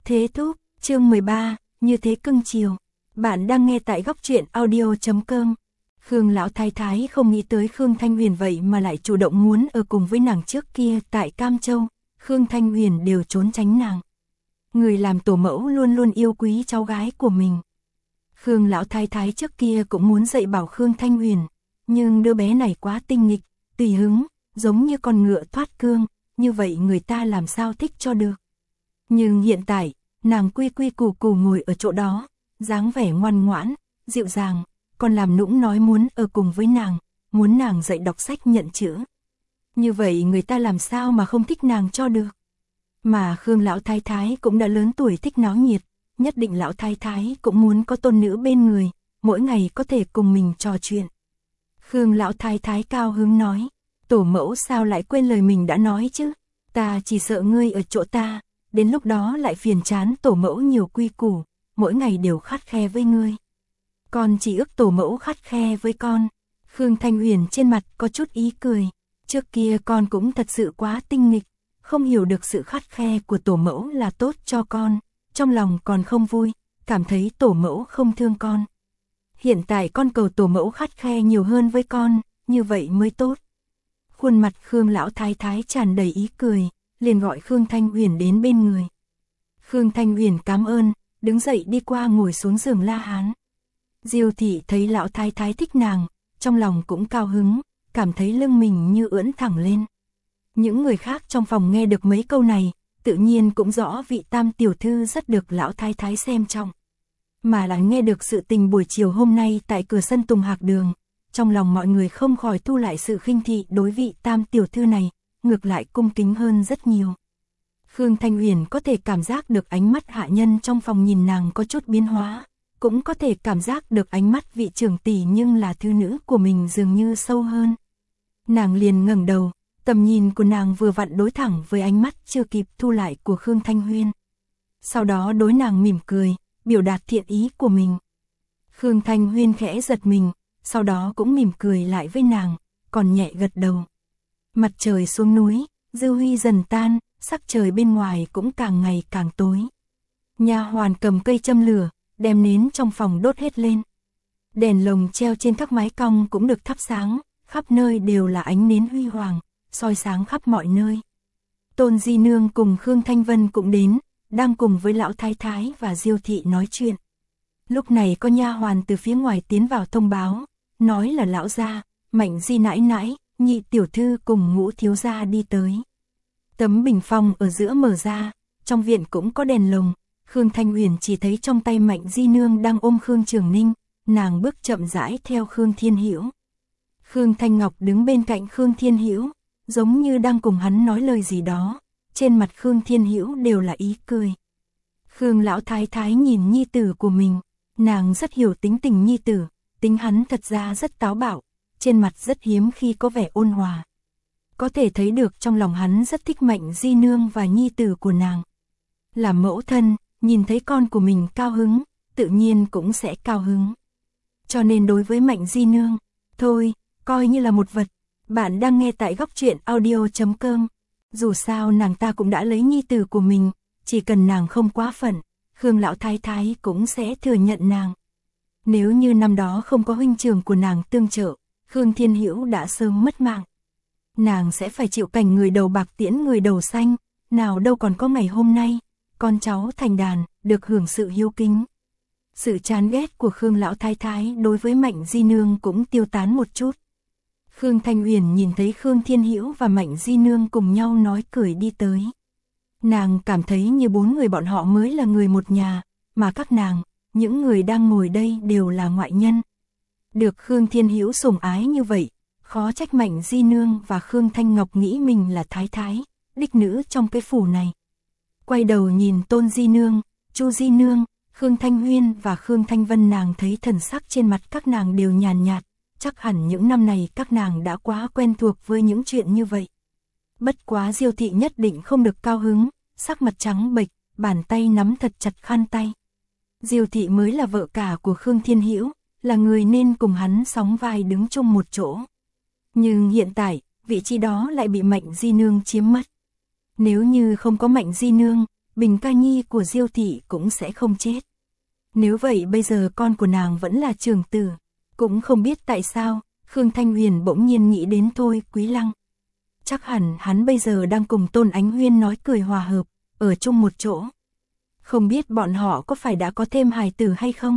Thế thúc, chương 13, như thế cưng chiều. Bạn đang nghe tại góc truyện audio.com. Khương lão thái thái không nghĩ tới Khương Thanh Huyền vậy mà lại chủ động muốn ở cùng với nàng trước kia tại Cam Châu, Khương Thanh Huyền đều trốn tránh nàng. Người làm tổ mẫu luôn luôn yêu quý cháu gái của mình. Khương lão thái thái trước kia cũng muốn dạy bảo Khương Thanh Huyền, nhưng đứa bé này quá tinh nghịch, tùy hứng, giống như con ngựa thoát cương, như vậy người ta làm sao thích cho được. Nhưng hiện tại, nàng quy quy củ củ ngồi ở chỗ đó, dáng vẻ ngoan ngoãn, dịu dàng, còn làm nũng nói muốn ở cùng với nàng, muốn nàng dạy đọc sách nhận chữ. Như vậy người ta làm sao mà không thích nàng cho được. Mà Khương lão thái thái cũng đã lớn tuổi thích náo nhiệt, nhất định lão thái thái cũng muốn có tôn nữ bên người, mỗi ngày có thể cùng mình trò chuyện. Khương lão thái thái cao hứng nói, tổ mẫu sao lại quên lời mình đã nói chứ, ta chỉ sợ ngươi ở chỗ ta, đến lúc đó lại phiền chán tổ mẫu nhiều quy củ, mỗi ngày đều khắt khe với ngươi. Con chỉ ước tổ mẫu khắt khe với con. Khương Thanh Huyền trên mặt có chút ý cười, trước kia con cũng thật sự quá tinh nghịch, không hiểu được sự khắt khe của tổ mẫu là tốt cho con, trong lòng còn không vui, cảm thấy tổ mẫu không thương con. Hiện tại con cầu tổ mẫu khắt khe nhiều hơn với con, như vậy mới tốt. Khuôn mặt Khương lão thái thái tràn đầy ý cười, liền gọi Khương Thanh Huyền đến bên người. Khương Thanh Huyền cảm ơn, đứng dậy đi qua ngồi xuống giường La Hán. Diêu thị thấy lão thái thái thích nàng, trong lòng cũng cao hứng, cảm thấy lưng mình như ưỡn thẳng lên. Những người khác trong phòng nghe được mấy câu này, tự nhiên cũng rõ vị tam tiểu thư rất được lão thái thái xem trọng. Mà là nghe được sự tình buổi chiều hôm nay tại cửa sân Tùng Hạc Đường, trong lòng mọi người không khỏi thu lại sự khinh thị đối vị tam tiểu thư này, ngược lại cung kính hơn rất nhiều. Khương Thanh Huyền có thể cảm giác được ánh mắt hạ nhân trong phòng nhìn nàng có chút biến hóa, cũng có thể cảm giác được ánh mắt vị trưởng tỷ nhưng là thư nữ của mình dường như sâu hơn. Nàng liền ngẩng đầu, tầm nhìn của nàng vừa vặn đối thẳng với ánh mắt chưa kịp thu lại của Khương Thanh Huyền. Sau đó đối nàng mỉm cười, biểu đạt thiện ý của mình. Khương Thanh Huyền khẽ giật mình, sau đó cũng mỉm cười lại với nàng, còn nhẹ gật đầu. Mặt trời xuống núi, dư huy dần tan, sắc trời bên ngoài cũng càng ngày càng tối. Nha hoàn cầm cây châm lửa, đem nến trong phòng đốt hết lên. Đèn lồng treo trên các mái cong cũng được thắp sáng, khắp nơi đều là ánh nến huy hoàng, soi sáng khắp mọi nơi. Tôn Di Nương cùng Khương Thanh Vân cũng đến, đang cùng với lão thái thái và Diêu thị nói chuyện. Lúc này có nha hoàn từ phía ngoài tiến vào thông báo, nói là lão gia, Mạnh Di nãi nãi, nhị tiểu thư cùng Ngũ thiếu gia đi tới. Tấm bình phong ở giữa mở ra, trong viện cũng có đèn lồng. Khương Thanh Huyền chỉ thấy trong tay Mạnh Di Nương đang ôm Khương Trường Ninh, nàng bước chậm rãi theo Khương Thiên Hữu. Khương Thanh Ngọc đứng bên cạnh Khương Thiên Hữu, giống như đang cùng hắn nói lời gì đó, trên mặt Khương Thiên Hữu đều là ý cười. Khương lão thái thái nhìn nhi tử của mình, nàng rất hiểu tính tình nhi tử, tính hắn thật ra rất táo bạo, trên mặt rất hiếm khi có vẻ ôn hòa. Có thể thấy được trong lòng hắn rất thích Mạnh Di Nương và nhi tử của nàng. Làm mẫu thân, nhìn thấy con của mình cao hứng, tự nhiên cũng sẽ cao hứng. Cho nên đối với Mạnh Di Nương, thôi, coi như là một vật. Bạn đang nghe tại góc truyện audio.com. Dù sao nàng ta cũng đã lấy nhi tử của mình, chỉ cần nàng không quá phận, Khương lão thái thái cũng sẽ thừa nhận nàng. Nếu như năm đó không có huynh trưởng của nàng tương trợ, Khương Thiên Hữu đã sớm mất mạng. Nàng sẽ phải chịu cảnh người đầu bạc tiễn người đầu xanh, nào đâu còn có ngày hôm nay, con cháu thành đàn, được hưởng sự hiếu kính. Sự chán ghét của Khương lão thái thái đối với Mạnh Di Nương cũng tiêu tán một chút. Khương Thanh Huyền nhìn thấy Khương Thiên Hữu và Mạnh Di Nương cùng nhau nói cười đi tới. Nàng cảm thấy như bốn người bọn họ mới là người một nhà, mà các nàng, những người đang ngồi đây đều là ngoại nhân. Được Khương Thiên Hữu sủng ái như vậy, khó trách Mạnh Di Nương và Khương Thanh Ngọc nghĩ mình là thái thái, đích nữ trong cái phủ này. Quay đầu nhìn Tôn Di Nương, Chu Di Nương, Khương Thanh Huyên và Khương Thanh Vân, nàng thấy thần sắc trên mặt các nàng đều nhàn nhạt, chắc hẳn những năm này các nàng đã quá quen thuộc với những chuyện như vậy. Bất quá Diêu thị nhất định không được cao hứng, sắc mặt trắng bệch, bàn tay nắm thật chặt khăn tay. Diêu thị mới là vợ cả của Khương Thiên Hữu, là người nên cùng hắn sóng vai đứng chung một chỗ. Nhưng hiện tại, vị trí đó lại bị Mạnh Di Nương chiếm mất. Nếu như không có Mạnh Di Nương, Bình ca nhi của Diêu thị cũng sẽ không chết. Nếu vậy bây giờ con của nàng vẫn là trưởng tử. Cũng không biết tại sao, Khương Thanh Huyền bỗng nhiên nghĩ đến Thôi Quý Lăng. Chắc hẳn hắn bây giờ đang cùng Tôn Ánh Huyên nói cười hòa hợp, ở chung một chỗ. Không biết bọn họ có phải đã có thêm hài tử hay không?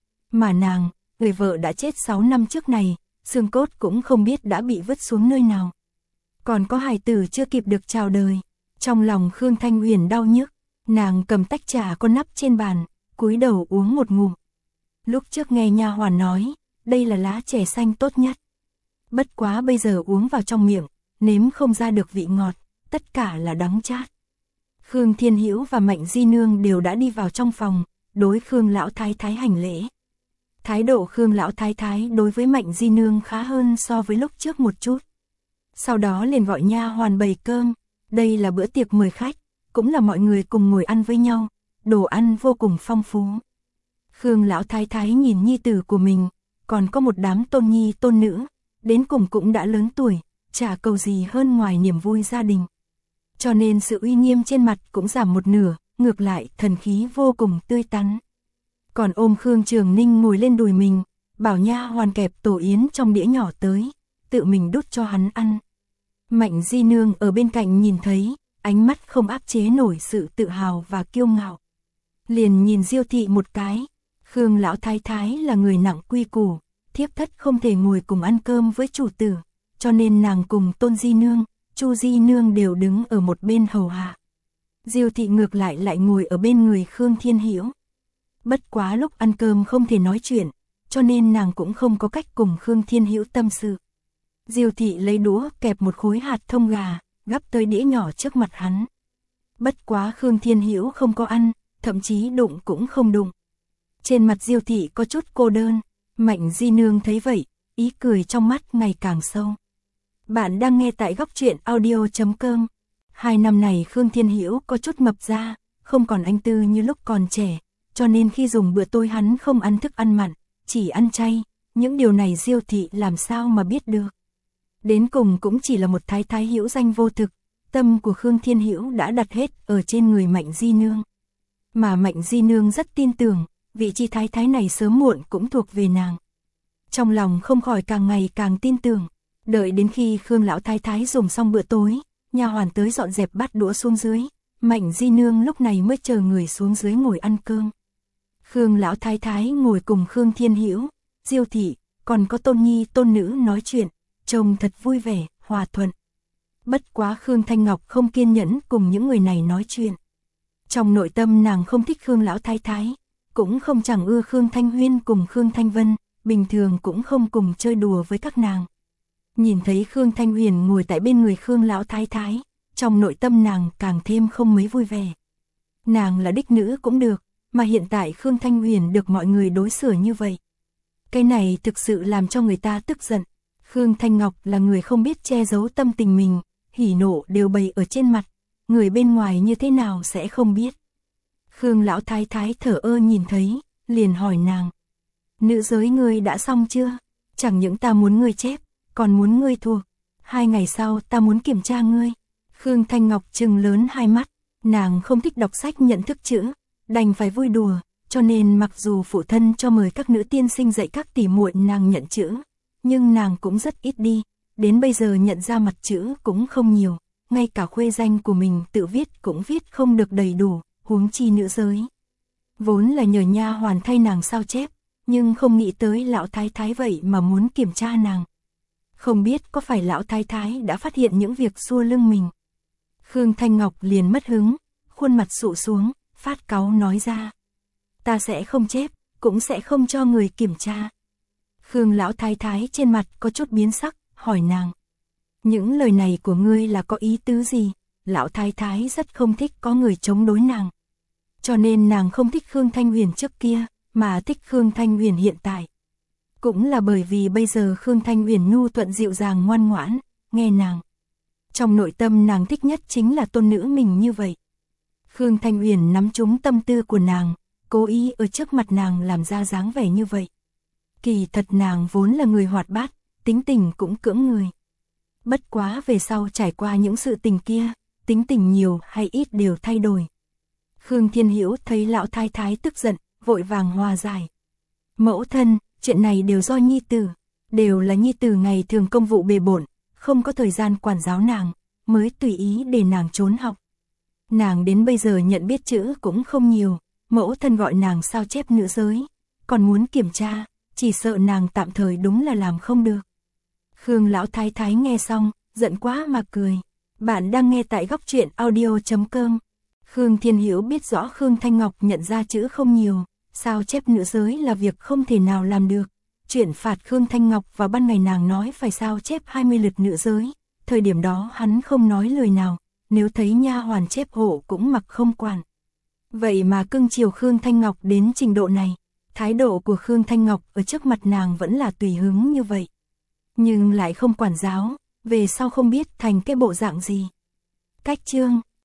Mà nàng, người vợ đã chết 6 năm trước này, xương cốt cũng không biết đã bị vứt xuống nơi nào. Còn có hài tử chưa kịp được chào đời. Trong lòng Khương Thanh Huyền đau nhức, nàng cầm tách trà có nắp trên bàn, cúi đầu uống một ngụm. Lúc trước nghe nha hoàn nói, đây là lá chè xanh tốt nhất. Bất quá bây giờ uống vào trong miệng, nếm không ra được vị ngọt, tất cả là đắng chát. Khương Thiên Hữu và Mạnh Di Nương đều đã đi vào trong phòng, đối Khương lão thái thái hành lễ. Thái độ Khương lão thái thái đối với Mạnh Di Nương khá hơn so với lúc trước một chút. Sau đó liền gọi nha hoàn bày cơm, đây là bữa tiệc mời khách, cũng là mọi người cùng ngồi ăn với nhau, đồ ăn vô cùng phong phú. Khương lão thái thái nhìn nhi tử của mình, còn có một đám tôn nhi tôn nữ, đến cùng cũng đã lớn tuổi, chả cầu gì hơn ngoài niềm vui gia đình. Cho nên sự uy nghiêm trên mặt cũng giảm một nửa, ngược lại thần khí vô cùng tươi tắn. Còn ôm Khương Trường Ninh ngồi lên đùi mình, bảo nha hoàn kẹp tổ yến trong đĩa nhỏ tới, tự mình đút cho hắn ăn. Mạnh Di Nương ở bên cạnh nhìn thấy, ánh mắt không áp chế nổi sự tự hào và kiêu ngạo. Liền nhìn Diêu thị một cái, Khương lão thái thái là người nặng quy củ, thiếp thất không thể ngồi cùng ăn cơm với chủ tử, cho nên nàng cùng Tôn Di Nương, Chu Di Nương đều đứng ở một bên hầu hạ. Diêu thị ngược lại ngồi ở bên người Khương Thiên Hữu. Bất quá lúc ăn cơm không thể nói chuyện, cho nên nàng cũng không có cách cùng Khương Thiên Hữu tâm sự. Diêu thị lấy đũa kẹp một khối hạt thông gà, gắp tới đĩa nhỏ trước mặt hắn. Bất quá Khương Thiên Hữu không có ăn, thậm chí đụng cũng không đụng. Trên mặt Diêu thị có chút cô đơn, Mạnh Di Nương thấy vậy, ý cười trong mắt ngày càng sâu. Bạn đang nghe tại góc truyện audio.com. 2 năm này Khương Thiên Hữu có chút mập ra, không còn anh tư như lúc còn trẻ, cho nên khi dùng bữa tối hắn không ăn thức ăn mặn, chỉ ăn chay, những điều này Diêu thị làm sao mà biết được. Đến cùng cũng chỉ là một thái thái hữu danh vô thực, tâm của Khương Thiên Hữu đã đặt hết ở trên người Mạnh Di Nương. Mà Mạnh Di Nương rất tin tưởng, vị trí thái thái này sớm muộn cũng thuộc về nàng. Trong lòng không khỏi càng ngày càng tin tưởng, đợi đến khi Khương lão thái thái dùng xong bữa tối, nha hoàn tới dọn dẹp bát đũa xuống dưới, Mạnh Di Nương lúc này mới chờ người xuống dưới ngồi ăn cơm. Khương lão thái thái ngồi cùng Khương Thiên Hữu, Diêu thị, còn có Tôn Nhi tôn nữ nói chuyện, trông thật vui vẻ, hòa thuận. Bất quá Khương Thanh Ngọc không kiên nhẫn cùng những người này nói chuyện. Trong nội tâm nàng không thích Khương lão thái thái, cũng không chẳng ưa Khương Thanh Huyên cùng Khương Thanh Vân, bình thường cũng không cùng chơi đùa với các nàng. Nhìn thấy Khương Thanh Huyền ngồi tại bên người Khương lão thái thái, trong nội tâm nàng càng thêm không mấy vui vẻ. Nàng là đích nữ cũng được, mà hiện tại Khương Thanh Huyền được mọi người đối xử như vậy. Cái này thực sự làm cho người ta tức giận. Khương Thanh Ngọc là người không biết che giấu tâm tình mình, hỉ nộ đều bày ở trên mặt, người bên ngoài như thế nào sẽ không biết. Khương lão thái thái thở ơ nhìn thấy, liền hỏi nàng. Nữ giới ngươi đã xong chưa? Chẳng những ta muốn ngươi chép, còn muốn ngươi thuộc. 2 ngày sau ta muốn kiểm tra ngươi. Khương Thanh Ngọc trừng lớn hai mắt, nàng không thích đọc sách nhận thức chữ, đành phải vui đùa, cho nên mặc dù phụ thân cho mời các nữ tiên sinh dạy các tỷ muội nàng nhận chữ, nhưng nàng cũng rất ít đi, đến bây giờ nhận ra mặt chữ cũng không nhiều, ngay cả khuê danh của mình tự viết cũng viết không được đầy đủ, huống chi nữ giới. Vốn là nhờ nha hoàn thay nàng sao chép, nhưng không nghĩ tới lão thái thái vậy mà muốn kiểm tra nàng. Không biết có phải lão thái thái đã phát hiện những việc xua lưng mình. Khương Thanh Ngọc liền mất hứng, khuôn mặt sụ xuống, phát cáu nói ra. Ta sẽ không chép, cũng sẽ không cho người kiểm tra. Khương lão thái thái trên mặt có chút biến sắc, hỏi nàng. Những lời này của ngươi là có ý tứ gì? Lão thái thái rất không thích có người chống đối nàng. Cho nên nàng không thích Khương Thanh Huyền trước kia, mà thích Khương Thanh Huyền hiện tại. Cũng là bởi vì bây giờ Khương Thanh Huyền nhu thuận dịu dàng ngoan ngoãn, nghe nàng. Trong nội tâm nàng thích nhất chính là tôn nữ mình như vậy. Khương Thanh Huyền nắm trúng tâm tư của nàng, cố ý ở trước mặt nàng làm ra dáng vẻ như vậy. Kỳ thật nàng vốn là người hoạt bát, tính tình cũng cưỡng người. Bất quá về sau trải qua những sự tình kia, tính tình nhiều hay ít đều thay đổi. Khương Thiên Hữu thấy lão thái thái tức giận, vội vàng hòa giải. Mẫu thân, chuyện này đều do nhi tử, đều là nhi tử ngày thường công vụ bề bộn, không có thời gian quản giáo nàng, mới tùy ý để nàng trốn học. Nàng đến bây giờ nhận biết chữ cũng không nhiều, mẫu thân gọi nàng sao chép nữ giới, còn muốn kiểm tra, chỉ sợ nàng tạm thời đúng là làm không được. Khương lão thái thái nghe xong, giận quá mà cười. Bạn đang nghe tại góc truyện audio.com. Khương Thiên Hữu biết rõ Khương Thanh Ngọc nhận ra chữ không nhiều, sao chép nữ giới là việc không thể nào làm được. Chuyện phạt Khương Thanh Ngọc vào ban ngày nàng nói phải sao chép 20 lượt nữ giới, thời điểm đó hắn không nói lời nào, nếu thấy nha hoàn chép hộ cũng mặc không quản. Vậy mà cưng chiều Khương Thanh Ngọc đến trình độ này, thái độ của Khương Thanh Ngọc ở trước mặt nàng vẫn là tùy hứng như vậy. Nhưng lại không quản giáo, về sau không biết thành cái bộ dạng gì. Cách chương